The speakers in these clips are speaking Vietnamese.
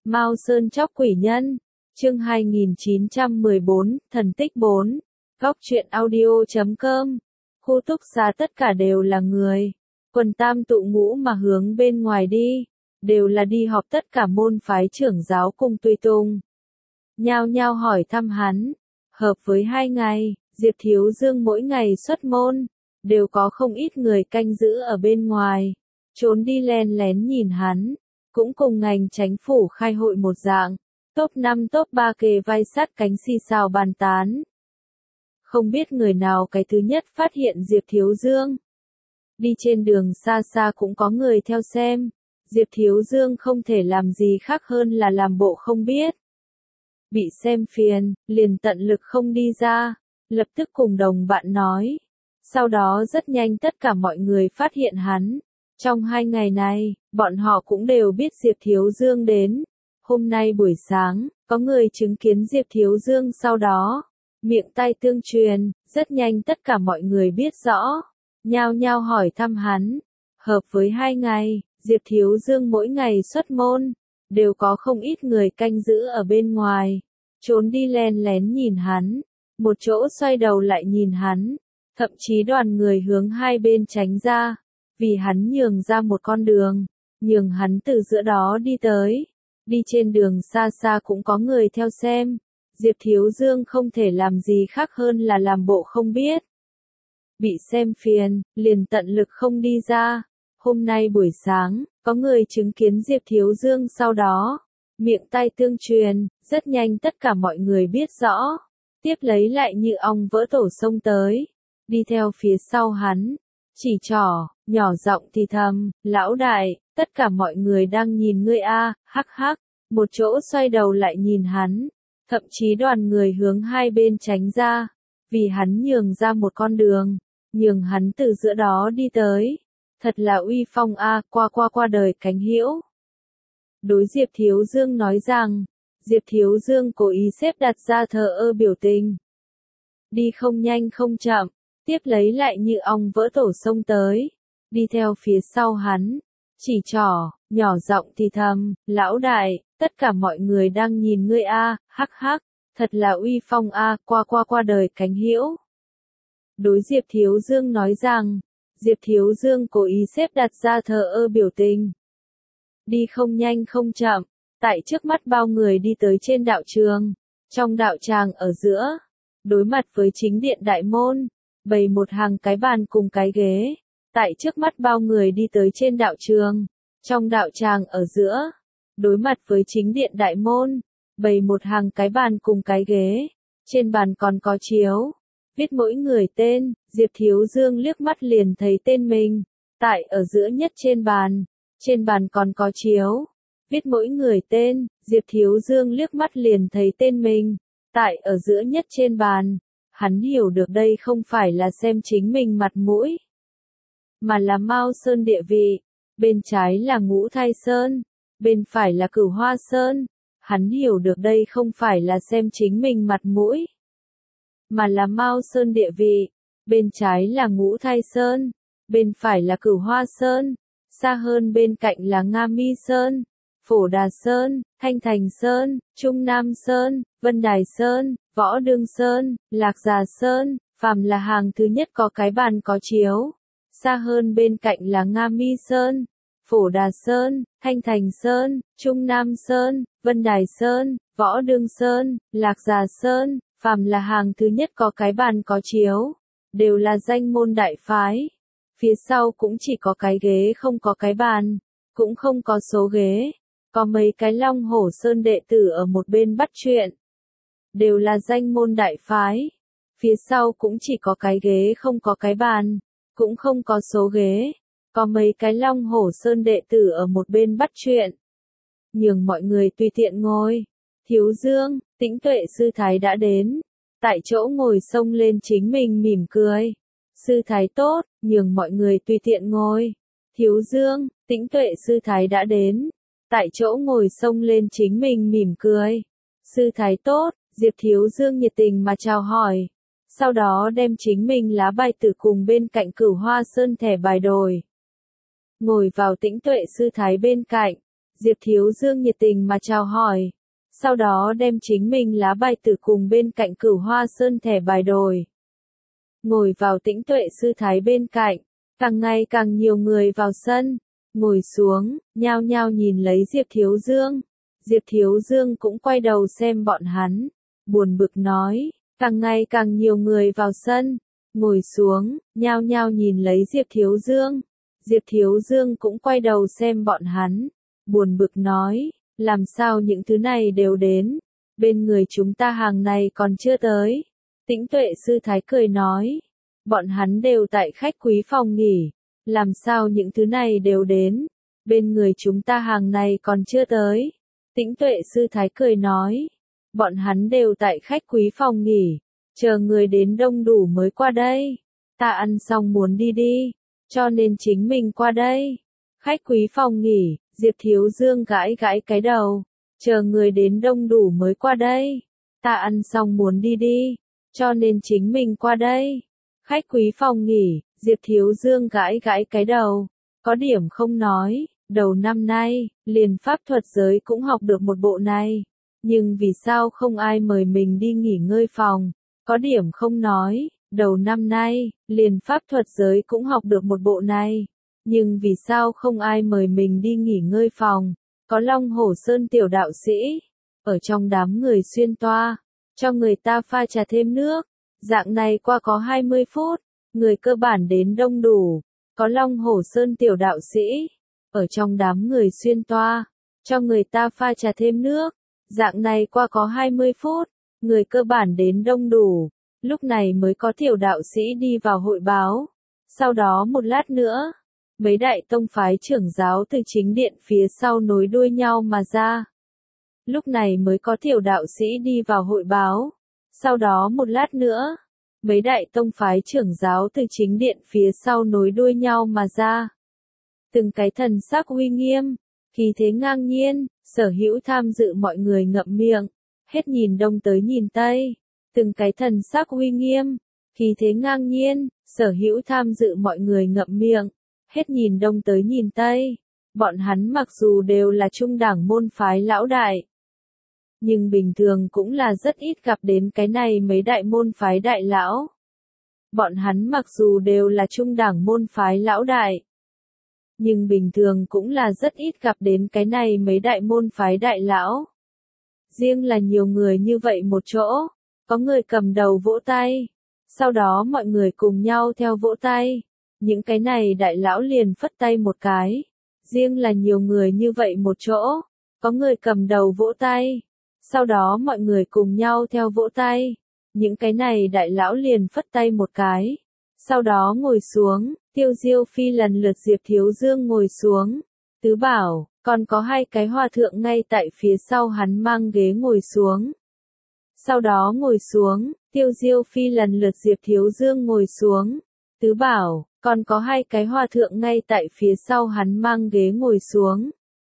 Mao Sơn chóc quỷ nhân, chương 2914, thần tích 4, góc truyện audio.com, khu túc xá tất cả đều là người, quần tam tụ ngũ mà hướng bên ngoài đi, đều là đi họp tất cả môn phái trưởng giáo cùng tùy tùng. Nhao nhao hỏi thăm hắn, hợp với 2 ngày, Diệp Thiếu Dương mỗi ngày xuất môn, đều có không ít người canh giữ ở bên ngoài, trốn đi len lén nhìn hắn, cũng cùng ngành chánh phủ khai hội một dạng, top 5 top 3 kề vai sát cánh xì xào bàn tán. Không biết người nào cái thứ nhất phát hiện Diệp Thiếu Dương. Đi trên đường xa xa cũng có người theo xem, Diệp Thiếu Dương không thể làm gì khác hơn là làm bộ không biết. Bị xem phiền, liền tận lực không đi ra, lập tức cùng đồng bạn nói. Sau đó rất nhanh tất cả mọi người phát hiện hắn. Trong 2 ngày này, bọn họ cũng đều biết Diệp Thiếu Dương đến. Hôm nay buổi sáng, có người chứng kiến Diệp Thiếu Dương sau đó. Miệng tai tương truyền, rất nhanh tất cả mọi người biết rõ. Nhao nhao hỏi thăm hắn. Hợp với 2 ngày, Diệp Thiếu Dương mỗi ngày xuất môn, đều có không ít người canh giữ ở bên ngoài. Trốn đi len lén nhìn hắn, một chỗ xoay đầu lại nhìn hắn. Thậm chí đoàn người hướng hai bên tránh ra, vì hắn nhường ra một con đường, nhường hắn từ giữa đó đi tới. Đi trên đường xa xa cũng có người theo xem, Diệp Thiếu Dương không thể làm gì khác hơn là làm bộ không biết. Bị xem phiền, liền tận lực không đi ra. Hôm nay buổi sáng, có người chứng kiến Diệp Thiếu Dương sau đó. Miệng tai tương truyền, rất nhanh tất cả mọi người biết rõ. Tiếp lấy lại như ong vỡ tổ xông tới. Đi theo phía sau hắn, chỉ trỏ, nhỏ giọng thì thầm, lão đại, tất cả mọi người đang nhìn ngươi a, hắc hắc, một chỗ xoay đầu lại nhìn hắn, thậm chí đoàn người hướng hai bên tránh ra, vì hắn nhường ra một con đường, nhường hắn từ giữa đó đi tới, thật là uy phong a, qua đời cánh hữu. Đối Diệp Thiếu Dương nói rằng, Diệp Thiếu Dương cố ý xếp đặt ra thờ ơ biểu tình. Đi không nhanh không chậm. Tiếp lấy lại như ong vỡ tổ xông tới, đi theo phía sau hắn, chỉ trỏ, nhỏ giọng thì thầm, lão đại, tất cả mọi người đang nhìn ngươi a, hắc hắc, thật là uy phong a, qua đời cánh hữu. Đối Diệp Thiếu Dương nói rằng, Diệp Thiếu Dương cố ý xếp đặt ra thờ ơ biểu tình. Đi không nhanh không chậm, tại trước mắt bao người đi tới trên đạo trường, trong đạo tràng ở giữa, đối mặt với chính điện đại môn. Bày một hàng cái bàn cùng cái ghế, tại trước mắt bao người đi tới trên đạo trường, trong đạo tràng ở giữa, đối mặt với chính điện đại môn, bày một hàng cái bàn cùng cái ghế, trên bàn còn có chiếu, viết mỗi người tên, Diệp Thiếu Dương liếc mắt liền thấy tên mình, tại ở giữa nhất trên bàn còn có chiếu, viết mỗi người tên, Diệp Thiếu Dương liếc mắt liền thấy tên mình, tại ở giữa nhất trên bàn. Hắn hiểu được đây không phải là xem chính mình mặt mũi, mà là Mao Sơn địa vị, bên trái là Ngũ Thai Sơn, bên phải là Cửu Hoa Sơn. Hắn hiểu được đây không phải là xem chính mình mặt mũi, mà là Mao Sơn địa vị, bên trái là Ngũ Thai Sơn, bên phải là Cửu Hoa Sơn, xa hơn bên cạnh là Nga Mi Sơn, Phổ Đà Sơn, Thanh Thành Sơn, Trung Nam Sơn, Vân Đài Sơn, Võ Đương Sơn, Lạc Già Sơn, phàm là hàng thứ nhất có cái bàn có chiếu. Xa hơn bên cạnh là Nga Mi Sơn, Phổ Đà Sơn, Thanh Thành Sơn, Trung Nam Sơn, Vân Đài Sơn, Võ Đương Sơn, Lạc Già Sơn, phàm là hàng thứ nhất có cái bàn có chiếu. Đều là danh môn đại phái. Phía sau cũng chỉ có cái ghế không có cái bàn, cũng không có số ghế. Có mấy cái Long Hổ Sơn đệ tử ở một bên bắt chuyện. Đều là danh môn đại phái. Phía sau cũng chỉ có cái ghế không có cái bàn, cũng không có số ghế. Có mấy cái Long Hổ Sơn đệ tử ở một bên bắt chuyện. Nhường mọi người tùy tiện ngồi. Thiếu Dương, Tĩnh Tuệ Sư Thái đã đến. Tại chỗ ngồi xông lên chính mình mỉm cười. Sư Thái tốt, nhường mọi người tùy tiện ngồi. Thiếu Dương, Tĩnh Tuệ Sư Thái đã đến. Tại chỗ ngồi xông lên chính mình mỉm cười. Sư Thái tốt, Diệp Thiếu Dương nhiệt tình mà chào hỏi. Sau đó đem chính mình lá bài tử cùng bên cạnh Cửu Hoa Sơn thẻ bài đổi. Ngồi vào Tĩnh Tuệ Sư Thái bên cạnh. Diệp Thiếu Dương nhiệt tình mà chào hỏi. Sau đó đem chính mình lá bài tử cùng bên cạnh Cửu Hoa Sơn thẻ bài đổi. Ngồi vào Tĩnh Tuệ sư thái bên cạnh, càng ngày càng nhiều người vào sân, ngồi xuống, nhao nhao nhìn lấy Diệp Thiếu Dương. Diệp Thiếu Dương cũng quay đầu xem bọn hắn, buồn bực nói, càng ngày càng nhiều người vào sân, ngồi xuống, nhao nhao nhìn lấy Diệp Thiếu Dương. Diệp Thiếu Dương cũng quay đầu xem bọn hắn, buồn bực nói, làm sao những thứ này đều đến, bên người chúng ta hàng này còn chưa tới. Tĩnh Tuệ sư thái cười nói, bọn hắn đều tại khách quý phòng nghỉ, làm sao những thứ này đều đến, bên người chúng ta hàng này còn chưa tới. Tĩnh Tuệ sư thái cười nói, bọn hắn đều tại khách quý phòng nghỉ, chờ người đến đông đủ mới qua đây. Ta ăn xong muốn đi đi, cho nên chính mình qua đây. Khách quý phòng nghỉ, Diệp Thiếu Dương gãi gãi cái đầu, chờ người đến đông đủ mới qua đây. Ta ăn xong muốn đi đi, cho nên chính mình qua đây. Khách quý phòng nghỉ, Diệp Thiếu Dương gãi gãi cái đầu, có điểm không nói, đầu năm nay, liền pháp thuật giới cũng học được một bộ này, nhưng vì sao không ai mời mình đi nghỉ ngơi phòng, có điểm không nói, đầu năm nay, liền pháp thuật giới cũng học được một bộ này, nhưng vì sao không ai mời mình đi nghỉ ngơi phòng, có Long Hổ Sơn tiểu đạo sĩ, ở trong đám người xuyên toa, cho người ta pha trà thêm nước. Dạng này qua có 20 phút, người cơ bản đến đông đủ, có Long Hổ Sơn tiểu đạo sĩ, ở trong đám người xuyên toa, cho người ta pha trà thêm nước, dạng này qua có 20 phút, người cơ bản đến đông đủ, lúc này mới có tiểu đạo sĩ đi vào hội báo, sau đó một lát nữa, mấy đại tông phái trưởng giáo từ chính điện phía sau nối đuôi nhau mà ra, lúc này mới có tiểu đạo sĩ đi vào hội báo. Sau đó một lát nữa, mấy đại tông phái trưởng giáo từ chính điện phía sau nối đuôi nhau mà ra. Từng cái thần sắc uy nghiêm, khí thế ngang nhiên, sở hữu tham dự mọi người ngậm miệng, hết nhìn đông tới nhìn tây. Từng cái thần sắc uy nghiêm, khí thế ngang nhiên, sở hữu tham dự mọi người ngậm miệng, hết nhìn đông tới nhìn tây. Bọn hắn mặc dù đều là trung đẳng môn phái lão đại, nhưng bình thường cũng là rất ít gặp đến cái này mấy đại môn phái đại lão. Bọn hắn mặc dù đều là trung đẳng môn phái lão đại, nhưng bình thường cũng là rất ít gặp đến cái này mấy đại môn phái đại lão. Riêng là nhiều người như vậy một chỗ, có người cầm đầu vỗ tay, sau đó mọi người cùng nhau theo vỗ tay, những cái này đại lão liền phất tay một cái. Riêng là nhiều người như vậy một chỗ, có người cầm đầu vỗ tay, sau đó mọi người cùng nhau theo vỗ tay, những cái này đại lão liền phất tay một cái, sau đó ngồi xuống, Tiêu Diêu Phi lần lượt Diệp Thiếu Dương ngồi xuống, Tứ Bảo, còn có hai cái hòa thượng ngay tại phía sau hắn mang ghế ngồi xuống. Sau đó ngồi xuống, Tiêu Diêu Phi lần lượt Diệp Thiếu Dương ngồi xuống, Tứ Bảo, còn có hai cái hòa thượng ngay tại phía sau hắn mang ghế ngồi xuống.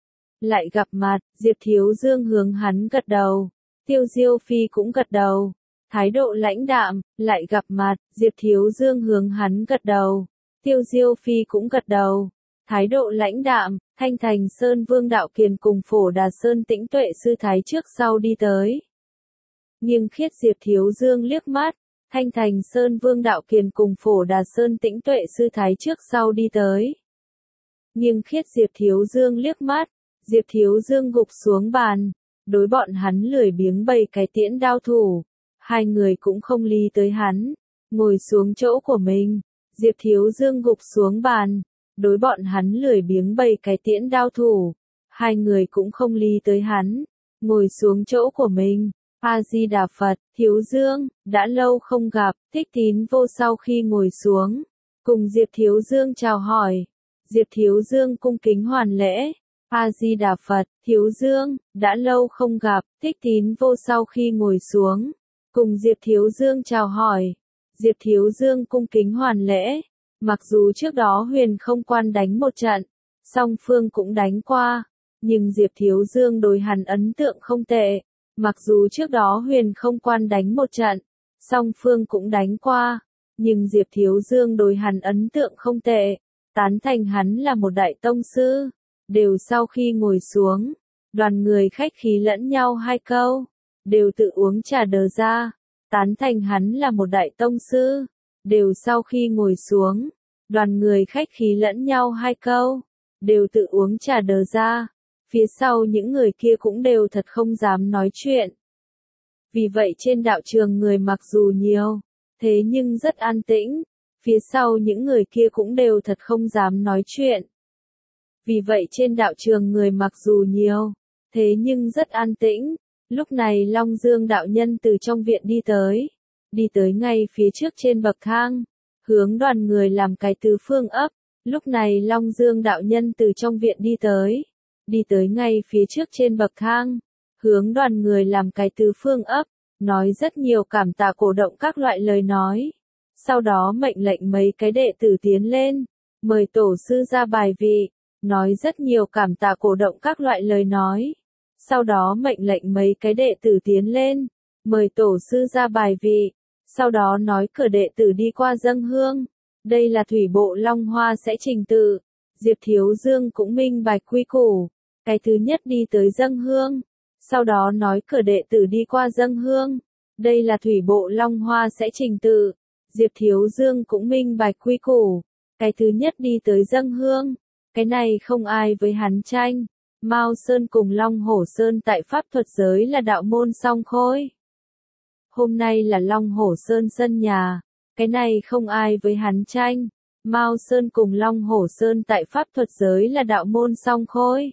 Lại gặp mặt, Diệp Thiếu Dương hướng hắn gật đầu, Tiêu Diêu Phi cũng gật đầu, thái độ lãnh đạm. Lại gặp mặt, Diệp Thiếu Dương hướng hắn gật đầu, Tiêu Diêu Phi cũng gật đầu, thái độ lãnh đạm. Thanh Thành Sơn Vương Đạo Kiền cùng Phổ Đà Sơn Tĩnh Tuệ sư thái trước sau đi tới. Nghiêng khiết Diệp Thiếu Dương liếc mắt, Thanh Thành Sơn Vương Đạo Kiền cùng Phổ Đà Sơn Tĩnh Tuệ sư thái trước sau đi tới. Nghiêng khiết Diệp Thiếu Dương liếc mắt, Diệp Thiếu Dương gục xuống bàn, đối bọn hắn lười biếng bày cái tiễn đao thủ, hai người cũng không lý tới hắn, ngồi xuống chỗ của mình. Diệp Thiếu Dương gục xuống bàn, đối bọn hắn lười biếng bày cái tiễn đao thủ, hai người cũng không lý tới hắn, ngồi xuống chỗ của mình. A Di Đà Phật, Thiếu Dương, đã lâu không gặp. Thích Tín Vô sau khi ngồi xuống, cùng Diệp Thiếu Dương chào hỏi. Diệp Thiếu Dương cung kính hoàn lễ. A Di Đà Phật, Thiếu Dương, đã lâu không gặp. Thích Tín Vô sau khi ngồi xuống, cùng Diệp Thiếu Dương chào hỏi. Diệp Thiếu Dương cung kính hoàn lễ. Mặc dù trước đó Huyền Không Quan đánh một trận, song phương cũng đánh qua, nhưng Diệp Thiếu Dương đối hắn ấn tượng không tệ. Mặc dù trước đó Huyền Không Quan đánh một trận, song phương cũng đánh qua, nhưng Diệp Thiếu Dương đối hắn ấn tượng không tệ, tán thành hắn là một đại tông sư. đều sau khi ngồi xuống, đoàn người khách khí lẫn nhau hai câu, đều tự uống trà đờ ra, tán thành hắn là một đại tông sư, đều sau khi ngồi xuống, đoàn người khách khí lẫn nhau hai câu, đều tự uống trà đờ ra, phía sau những người kia cũng đều thật không dám nói chuyện. Vì vậy trên đạo trường người mặc dù nhiều, thế nhưng rất an tĩnh, phía sau những người kia cũng đều thật không dám nói chuyện. Vì vậy trên đạo trường người mặc dù nhiều, thế nhưng rất an tĩnh, lúc này Long Dương đạo nhân từ trong viện đi tới ngay phía trước trên bậc thang, hướng đoàn người làm cái tứ phương ấp, lúc này Long Dương đạo nhân từ trong viện đi tới ngay phía trước trên bậc thang, hướng đoàn người làm cái tứ phương ấp, nói rất nhiều cảm tạ cổ động các loại lời nói. Sau đó mệnh lệnh mấy cái đệ tử tiến lên, mời tổ sư ra bài vị, nói rất nhiều cảm tạ cổ động các loại lời nói. Sau đó mệnh lệnh mấy cái đệ tử tiến lên, mời tổ sư ra bài vị, sau đó nói cửa đệ tử đi qua dâng hương. Đây là thủy bộ Long Hoa sẽ trình tự. Diệp Thiếu Dương cũng minh bạch quy củ. Cái thứ nhất đi tới dâng hương, sau đó nói cửa đệ tử đi qua dâng hương. Đây là thủy bộ Long Hoa sẽ trình tự. Diệp Thiếu Dương cũng minh bạch quy củ. Cái thứ nhất đi tới dâng hương, cái này không ai với hắn tranh. Mao Sơn cùng Long Hổ Sơn tại pháp thuật giới là đạo môn song khôi. Hôm nay là Long Hổ Sơn sân nhà, cái này không ai với hắn tranh. Mao Sơn cùng Long Hổ Sơn tại pháp thuật giới là đạo môn song khôi.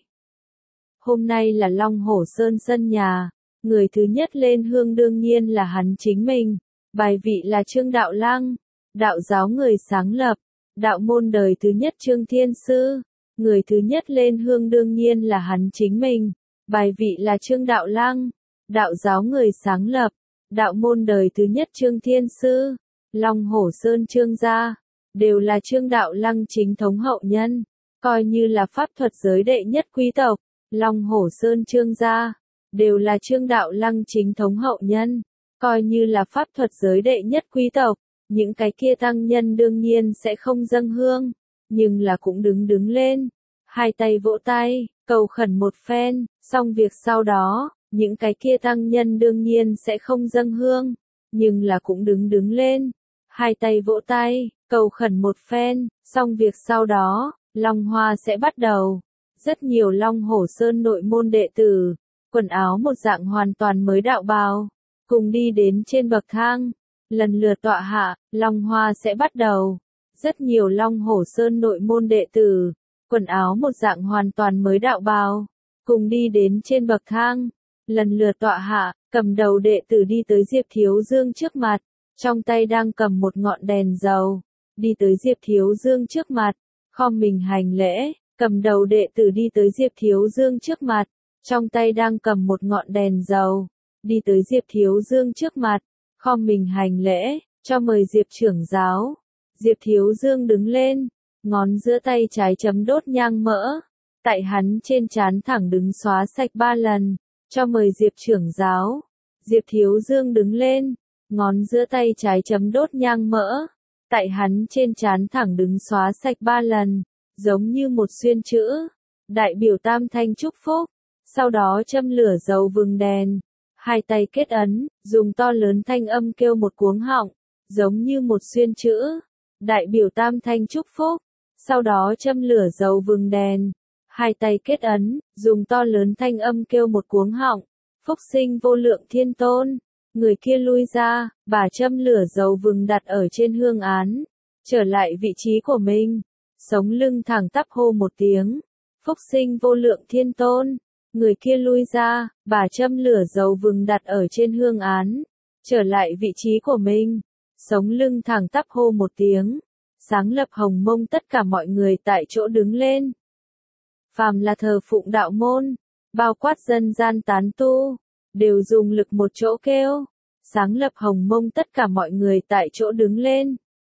Hôm nay là Long Hổ Sơn sân nhà, người thứ nhất lên hương đương nhiên là hắn chính mình. Bài vị là Trương Đạo Lăng, đạo giáo người sáng lập, đạo môn đời thứ nhất Trương Thiên Sư. Người thứ nhất lên hương đương nhiên là hắn chính mình. Bài vị là Trương Đạo Lăng, đạo giáo người sáng lập, đạo môn đời thứ nhất Trương Thiên Sư. Long Hổ Sơn Trương gia, đều là Trương Đạo Lăng chính thống hậu nhân, coi như là pháp thuật giới đệ nhất quý tộc. Long Hổ Sơn Trương gia, đều là Trương Đạo Lăng chính thống hậu nhân, coi như là pháp thuật giới đệ nhất quý tộc. Những cái kia tăng nhân đương nhiên sẽ không dâng hương, nhưng là cũng đứng lên, hai tay vỗ tay, cầu khẩn một phen, xong việc sau đó, những cái kia tăng nhân đương nhiên sẽ không dâng hương, nhưng là cũng đứng lên, hai tay vỗ tay, cầu khẩn một phen, xong việc sau đó, Long Hoa sẽ bắt đầu. Rất nhiều Long Hổ Sơn nội môn đệ tử, quần áo một dạng hoàn toàn mới đạo bào, cùng đi đến trên bậc thang, lần lượt tọa hạ, Long Hoa sẽ bắt đầu. Rất nhiều Long Hổ Sơn nội môn đệ tử, quần áo một dạng hoàn toàn mới đạo bào, cùng đi đến trên bậc thang, lần lượt tọa hạ, cầm đầu đệ tử đi tới Diệp Thiếu Dương trước mặt, trong tay đang cầm một ngọn đèn dầu, đi tới Diệp Thiếu Dương trước mặt, khom mình hành lễ, cầm đầu đệ tử đi tới Diệp Thiếu Dương trước mặt, trong tay đang cầm một ngọn đèn dầu, đi tới Diệp Thiếu Dương trước mặt, khom mình hành lễ, cho mời Diệp trưởng giáo. Diệp Thiếu Dương đứng lên, ngón giữa tay trái chấm đốt nhang mỡ, tại hắn trên trán thẳng đứng xóa sạch 3 lần, cho mời Diệp trưởng giáo. Diệp Thiếu Dương đứng lên, ngón giữa tay trái chấm đốt nhang mỡ, tại hắn trên trán thẳng đứng xóa sạch 3 lần, giống như một xuyên chữ, đại biểu tam thanh chúc phúc, sau đó châm lửa dầu vừng đèn, hai tay kết ấn, dùng to lớn thanh âm kêu một cuống họng, giống như một xuyên chữ, đại biểu tam thanh chúc phúc, sau đó châm lửa dầu vừng đèn, hai tay kết ấn, dùng to lớn thanh âm kêu một cuống họng, phúc sinh vô lượng thiên tôn. Người kia lui ra, bà châm lửa dầu vừng đặt ở trên hương án, trở lại vị trí của mình, sống lưng thẳng tắp hô một tiếng, phúc sinh vô lượng thiên tôn. Người kia lui ra, bà châm lửa dầu vừng đặt ở trên hương án, trở lại vị trí của mình, sống lưng thẳng tắp hô một tiếng, sáng lập hồng mông tất cả mọi người tại chỗ đứng lên. Phàm là thờ phụng đạo môn, bao quát dân gian tán tu, đều dùng lực một chỗ kêu, sáng lập hồng mông tất cả mọi người tại chỗ đứng lên.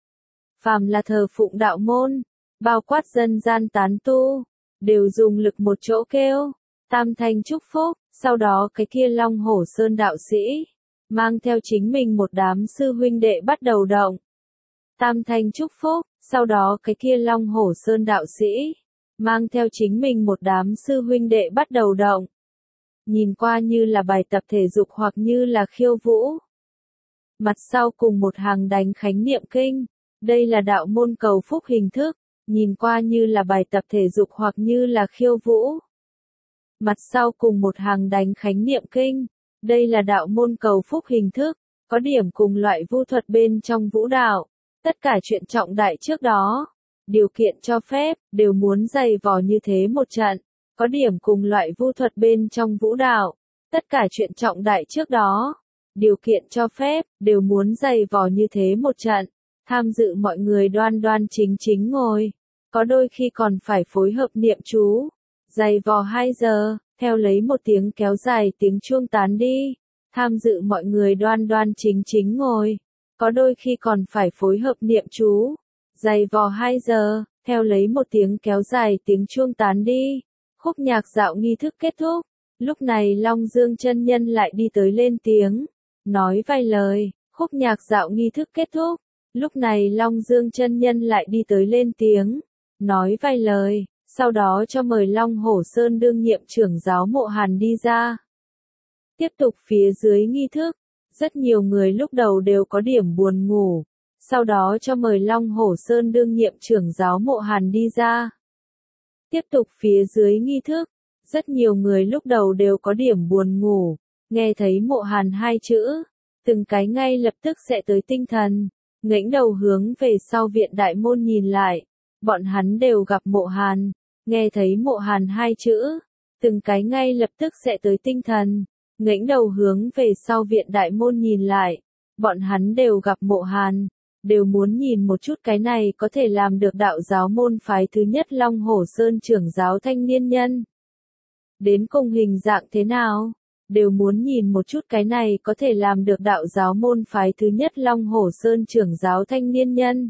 Phàm là thờ phụng đạo môn, bao quát dân gian tán tu, đều dùng lực một chỗ kêu, tam thanh chúc phúc, sau đó cái kia Long Hổ Sơn đạo sĩ, mang theo chính mình một đám sư huynh đệ bắt đầu động. Tam thanh chúc phúc, sau đó cái kia Long Hổ Sơn đạo sĩ, mang theo chính mình một đám sư huynh đệ bắt đầu động. Nhìn qua như là bài tập thể dục hoặc như là khiêu vũ. Mặt sau cùng một hàng đánh khánh niệm kinh. Đây là đạo môn cầu phúc hình thức, nhìn qua như là bài tập thể dục hoặc như là khiêu vũ. Mặt sau cùng một hàng đánh khánh niệm kinh. Đây là đạo môn cầu phúc hình thức, có điểm cùng loại vu thuật bên trong vũ đạo. Tất cả chuyện trọng đại trước đó, điều kiện cho phép, đều muốn dày vò như thế một trận. Có điểm cùng loại vu thuật bên trong vũ đạo. Tất cả chuyện trọng đại trước đó, điều kiện cho phép, đều muốn dày vò như thế một trận. Tham dự mọi người đoan đoan chính chính ngồi. Có đôi khi còn phải phối hợp niệm chú. Dày vò 2 giờ, theo lấy một tiếng kéo dài tiếng chuông tán đi. Tham dự mọi người đoan đoan chính chính ngồi. Có đôi khi còn phải phối hợp niệm chú. Dày vò 2 giờ, theo lấy một tiếng kéo dài tiếng chuông tán đi. Khúc nhạc dạo nghi thức kết thúc. Lúc này Long Dương chân nhân lại đi tới lên tiếng. Nói vài lời, khúc nhạc dạo nghi thức kết thúc. Lúc này Long Dương chân nhân lại đi tới lên tiếng. Nói vài lời, sau đó cho mời Long Hổ Sơn đương nhiệm trưởng giáo Mộ Hàn đi ra. Tiếp tục phía dưới nghi thức. Rất nhiều người lúc đầu đều có điểm buồn ngủ. Sau đó cho mời Long Hổ Sơn đương nhiệm trưởng giáo Mộ Hàn đi ra. Tiếp tục phía dưới nghi thức. Rất nhiều người lúc đầu đều có điểm buồn ngủ. Nghe thấy Mộ Hàn 2 chữ. Từng cái ngay lập tức sẽ tới tinh thần. Ngẩng đầu hướng về sau viện đại môn nhìn lại. Bọn hắn đều gặp Mộ Hàn. Nghe thấy Mộ Hàn 2 chữ. Từng cái ngay lập tức sẽ tới tinh thần. Ngẩng đầu hướng về sau viện đại môn nhìn lại. Bọn hắn đều gặp Mộ Hàn. Đều muốn nhìn một chút cái này có thể làm được đạo giáo môn phái thứ nhất Long Hổ Sơn trưởng giáo thanh niên nhân. Đến cùng hình dạng thế nào? Đều muốn nhìn một chút cái này có thể làm được đạo giáo môn phái thứ nhất Long Hổ Sơn trưởng giáo thanh niên nhân.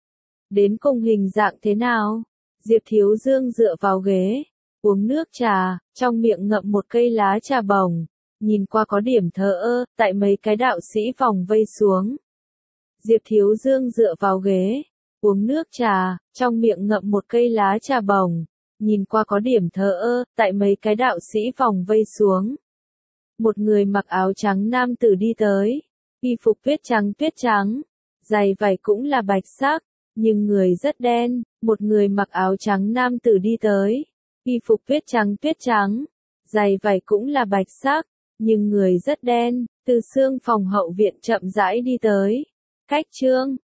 Đến cùng hình dạng thế nào? Diệp Thiếu Dương dựa vào ghế, uống nước trà, trong miệng ngậm một cây lá trà bồng, nhìn qua có điểm thờ ơ, tại mấy cái đạo sĩ vòng vây xuống. Diệp Thiếu Dương dựa vào ghế, uống nước trà, trong miệng ngậm một cây lá trà bồng, nhìn qua có điểm thờ ơ, tại mấy cái đạo sĩ vòng vây xuống. Một người mặc áo trắng nam tử đi tới, y phục tuyết trắng, giày vải cũng là bạch sắc, nhưng người rất đen. Một người mặc áo trắng nam tử đi tới, y phục tuyết trắng, giày vải cũng là bạch sắc, nhưng người rất đen, từ xương phòng hậu viện chậm rãi đi tới. Cách chương